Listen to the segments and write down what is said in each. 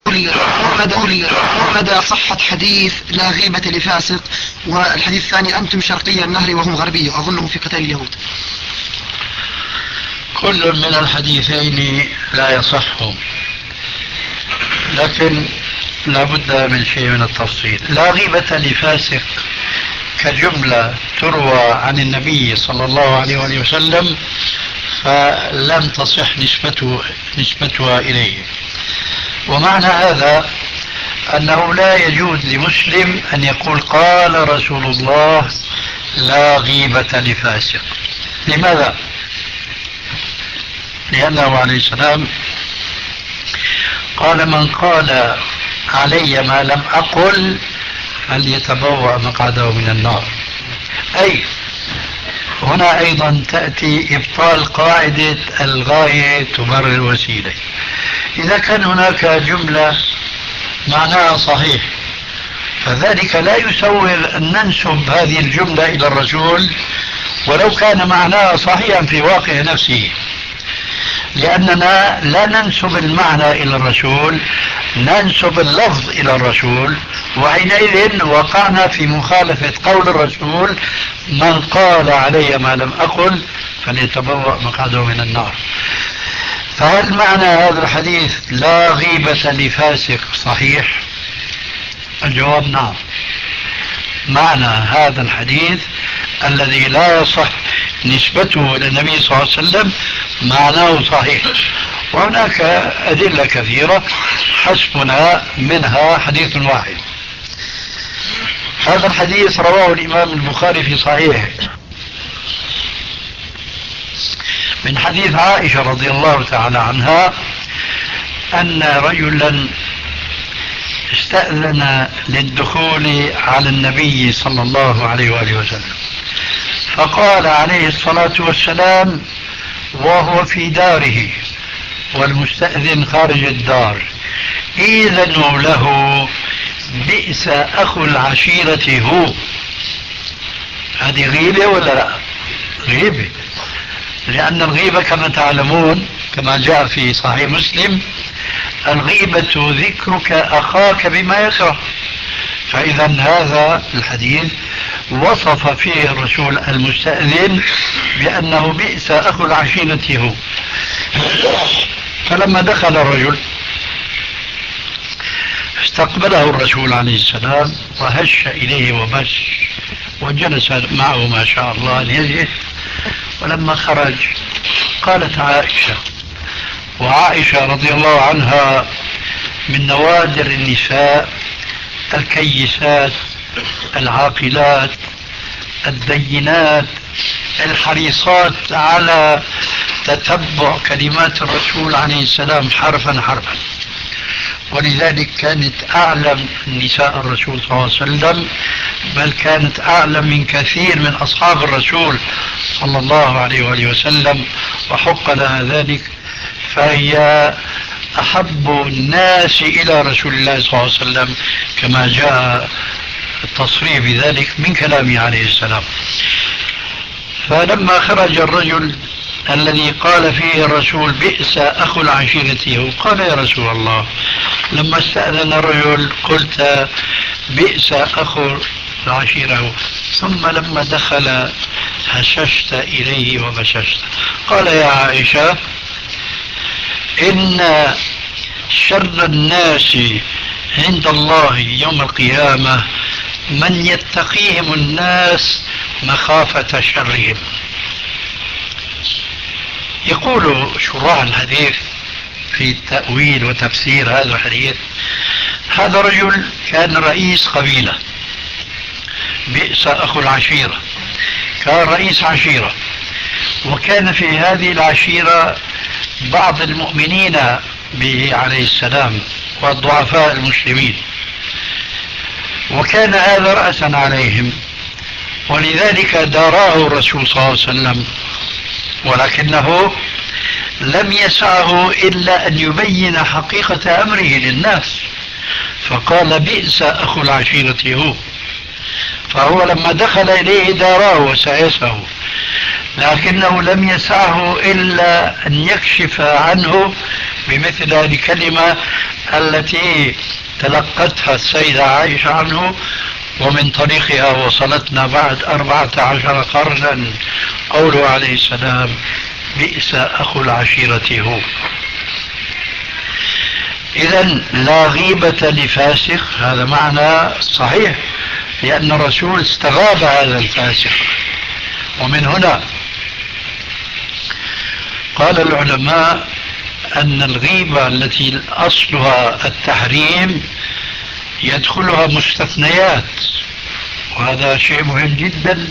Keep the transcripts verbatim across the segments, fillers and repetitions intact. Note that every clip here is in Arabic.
مدى مدى صحة حديث لا غيبة لفاسق، والحديث الثاني أنتم شرقي النهر وهم غربي، أظنه في قتال اليهود. كل من الحديثين لا يصح، لكن لا بد من شيء من التفصيل. لا غيبة لفاسق كجملة تروى عن النبي صلى الله عليه وآله وسلم فلم تصح نسبته نسبتها إليه. ومعنى هذا أنه لا يجوز لمسلم أن يقول قال رسول الله لا غيبة لفاسق. لماذا؟ لأنه عليه السلام قال من قال علي ما لم أقل فليتبوأ مقعده من النار. أي هنا أيضا تأتي إبطال قاعدة الغاية تبرر الوسيلة. إذا كان هناك جملة معناها صحيح فذلك لا يسوغ أن ننسب هذه الجملة إلى الرسول ولو كان معناها صحيحا في واقع نفسه، لأننا لا ننسب المعنى إلى الرسول، ننسب اللفظ إلى الرسول، وحينئذ وقعنا في مخالفة قول الرسول من قال علي ما لم أقل فليتبوأ مقعده من النار. فهل معنى هذا الحديث لا غيبة لفاسق صحيح؟ الجواب نعم. معنى هذا الحديث الذي لا يصح نسبته للنبي صلى الله عليه وسلم معناه صحيح، وهناك أدلة كثيرة حسبنا منها حديث واحد. هذا الحديث رواه الإمام البخاري في صحيحه من حديث عائشة رضي الله تعالى عنها أن رجلا استأذن للدخول على النبي صلى الله عليه وآله وسلم، فقال عليه الصلاة والسلام وهو في داره والمستأذن خارج الدار إذنوا له بئس أخو العشيرة هو. هذه غيبة ولا لا؟ غيبة، لأن الغيبة كما تعلمون كما جاء في صحيح مسلم الغيبة ذكرك أخاك بما يكره. فإذا هذا الحديث وصف فيه الرسول المستأذن بأنه بئس أخو العشيرة هو. فلما دخل الرجل استقبله الرسول عليه السلام وهش إليه وبش وجلس معه ما شاء الله أن يجلس. ولما خرج قالت عائشة، وعائشة رضي الله عنها من نوادر النساء الكيسات العاقلات الدينات الحريصات على تتبع كلمات الرسول عليه السلام حرفا حرفا، ولذلك كانت أعلم نساء الرسول صلى الله عليه وسلم، بل كانت أعلم من كثير من أصحاب الرسول صلى الله عليه وآله وسلم، وحق لها ذلك، فهي أحب الناس إلى رسول الله صلى الله عليه وسلم كما جاء التصريح بذلك من كلامه عليه السلام. فلما خرج الرجل الذي قال فيه الرسول بئس أخو العشيرة قال يا رسول الله لما استأذن الرجل قلت بئس أخو العشيرة، ثم لما دخل هششت إليه وبششت. قال يا عائشة إن شر الناس عند الله يوم القيامة من يتقيهم الناس مخافة شرهم. يقول شراح الحديث في تأويل وتفسير هذا الحديث هذا رجل كان رئيس قبيلة، بئس أخو العشيرة، كان رئيس عشيرة، وكان في هذه العشيرة بعض المؤمنين به عليه السلام والضعفاء المسلمين، وكان هذا رأسا عليهم، ولذلك داراه الرسول صلى الله عليه وسلم، ولكنه لم يسعه إلا أن يبين حقيقة أمره للناس، فقال بئس أخو العشيرة هو. فهو لما دخل إليه داراه وسعسه، لكنه لم يسعه إلا أن يكشف عنه بمثل هذه الكلمة التي تلقتها السيدة عائشة عنه، ومن طريقها وصلتنا بعد أربعة عشر قرنا قوله عليه السلام: بئس أخو العشيرة هو. إذا لا غيبة لفاسق، هذا معنى صحيح، لأن الرسول استغاب هذا الفاسق. ومن هنا قال العلماء أن الغيبة التي أصلها التحريم يدخلها مستثنيات، وهذا شيء مهم جدا.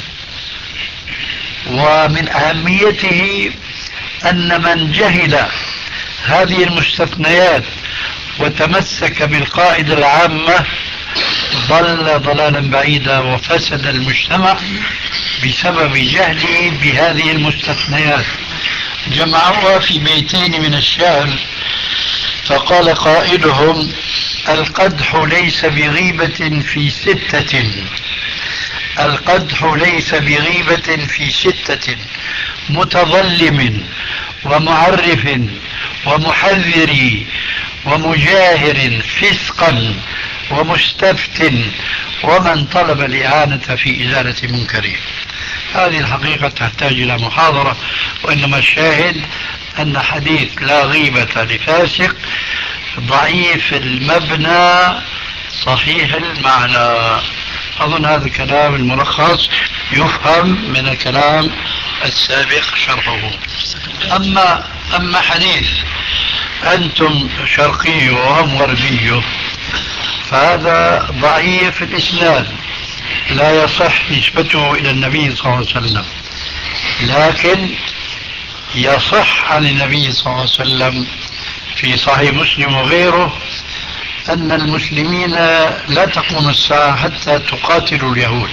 ومن أهميته أن من جهل هذه المستثنيات وتمسك بالقاعدة العامة ضل ضلالا بعيدا، وفسد المجتمع بسبب جهله بهذه المستثنيات. جمعوها في بيتين من الشعر، فقال قائلهم: القدح ليس بغيبة في ستة، القدح ليس بغيبة في ستة، متظلم ومعرف ومحذر ومجاهر فسقا ومستفت ومن طلب الإعانة في إزالة منكره. هذه الحقيقة تحتاج إلى محاضرة، وإنما الشاهد أن حديث لا غيبة لفاسق ضعيف المبنى صحيح المعنى. أظن هذا الكلام الملخص يفهم من الكلام السابق شرحه. أما أما حديث أنتم شرقي وهم غربي فهذا ضعيف الإسناد، لا يصح نسبته إلى النبي صلى الله عليه وسلم، لكن يصح عن النبي صلى الله عليه وسلم في صحيح مسلم وغيره أن المسلمين لا تقوم الساعة حتى تقاتلوا اليهود،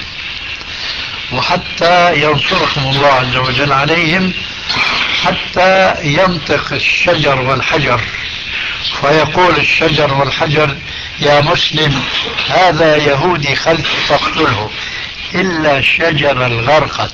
وحتى ينصركم الله عز وجل عليهم، حتى ينطق الشجر والحجر فيقول الشجر والحجر: يا مسلم هذا يهودي خلف فاقتله إلا شجر الغرقد.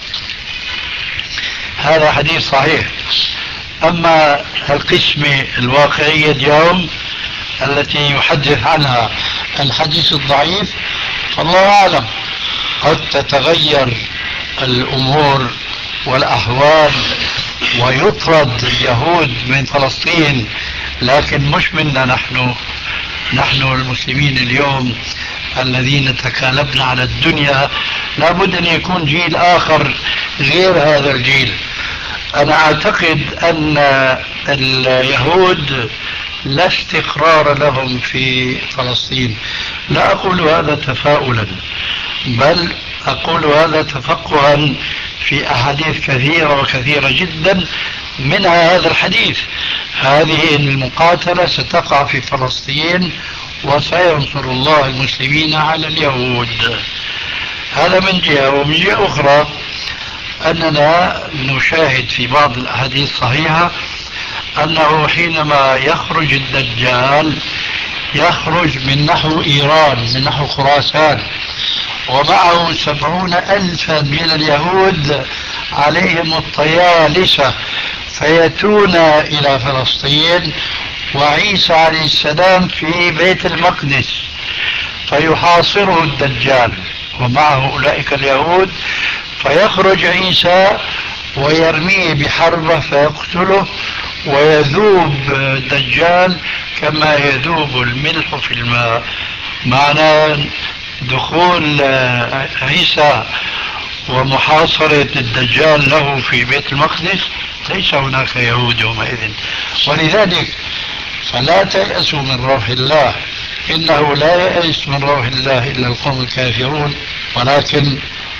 هذا حديث صحيح. أما القسمة الواقعية اليوم التي يحدث عنها الحديث الضعيف فالله أعلم، قد تتغير الأمور والأحوال ويطرد اليهود من فلسطين، لكن مش منا نحن نحن المسلمين اليوم الذين تكالبنا على الدنيا. لابد أن يكون جيل آخر غير هذا الجيل. أنا أعتقد أن اليهود لا استقرار لهم في فلسطين. لا أقول هذا تفاؤلا، بل أقول هذا تفقها في أحاديث كثيرة وكثيرة جدا، منها هذا الحديث. هذه المقاتلة ستقع في فلسطين وسينصر الله المسلمين على اليهود. هذا من جهة. ومن جهة أخرى أننا نشاهد في بعض الأحاديث الصحيحة أنه حينما يخرج الدجال يخرج من نحو إيران، من نحو خراسان، ومعه سبعون ألفا من اليهود عليهم الطيالسة، فيأتون إلى فلسطين، وعيسى عليه السلام في بيت المقدس، فيحاصره الدجال ومعه أولئك اليهود، فيخرج عيسى ويرميه بحربة فيقتله، ويذوب الدجال كما يذوب الملح في الماء. معنى دخول عيسى ومحاصرة الدجال له في بيت المقدس ليس هناك يهود يومئذ. ولذلك فلا تيأسوا من روح الله، إنه لا يأس من روح الله إلا القوم الكافرون، ولكن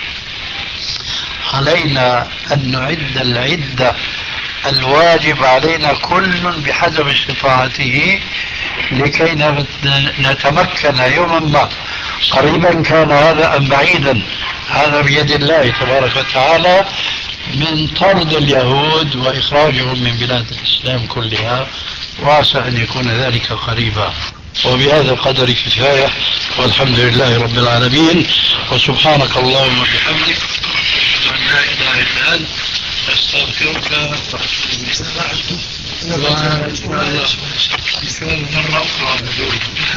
علينا أن نعد العدة الواجب علينا كل بحسب استطاعته لكي نتمكن يوما ما، قريبا كان هذا أم بعيدا، هذا بيد الله تبارك وتعالى، من طرد اليهود وإخراجهم من بلاد الإسلام كلها، وعسى أن يكون ذلك قريبا. وبهذا القدر كفاية، والحمد لله رب العالمين، وسبحانك اللهم وبحمدك أشهد أن لا إله إلا أنت أستغفرك وأتوب إليك. مرة أخرى